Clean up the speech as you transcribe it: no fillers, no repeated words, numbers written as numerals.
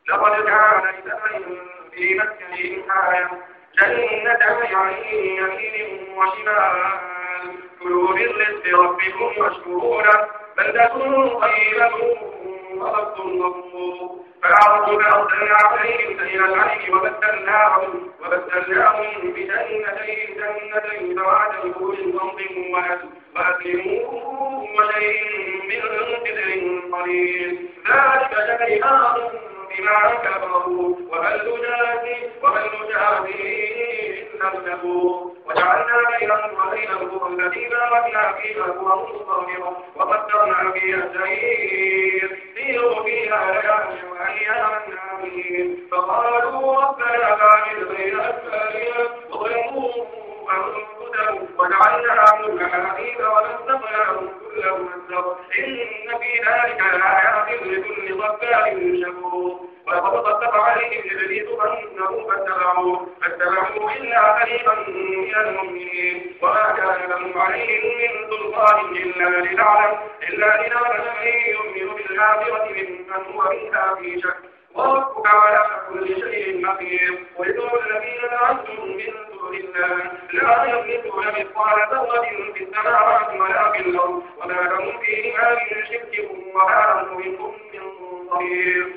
لقد كان لسبع في مسكنهم آية جنتان عن يمين وشمال كلوا من رزق ربكم واشكروا له بلدة طيبة ورب غفور فأعرضوا فأرسلنا عليهم سيل العلم وبدلناهم جنتين ذوات أكل خمط وأكل وشيء من سدر قليل ذلك جزاؤهم بما كفروا وهل نجازي إلا الكفور وجعلنا بينهم وبينهم الذي باركنا فيها قرى مستغفرة وقدرنا فيها السير سيروا فيها ليالي وأياما آمين فقالوا ربنا باعد بين أسفارنا وظلموا أنفسهم وجعلناهم كحديد ومزقناهم كل ممزق إن في ذلك لآيات لكل صبار شكور ولقد صدق عليهم إبليس أنه فاتبعوه إلا قليلا من المؤمنين وما كان لهم عليهم من سلطان إلا لنعلم من يؤمن بالآخرة ممن هو منها في شك وربك على كل شيء مقيم ويدعو الذين دعوتم من دون الله لا يملكون مثقال ذرة في السماوات ولا في الأرض وما لهم فيهما من شرك وما له منهم من ظهير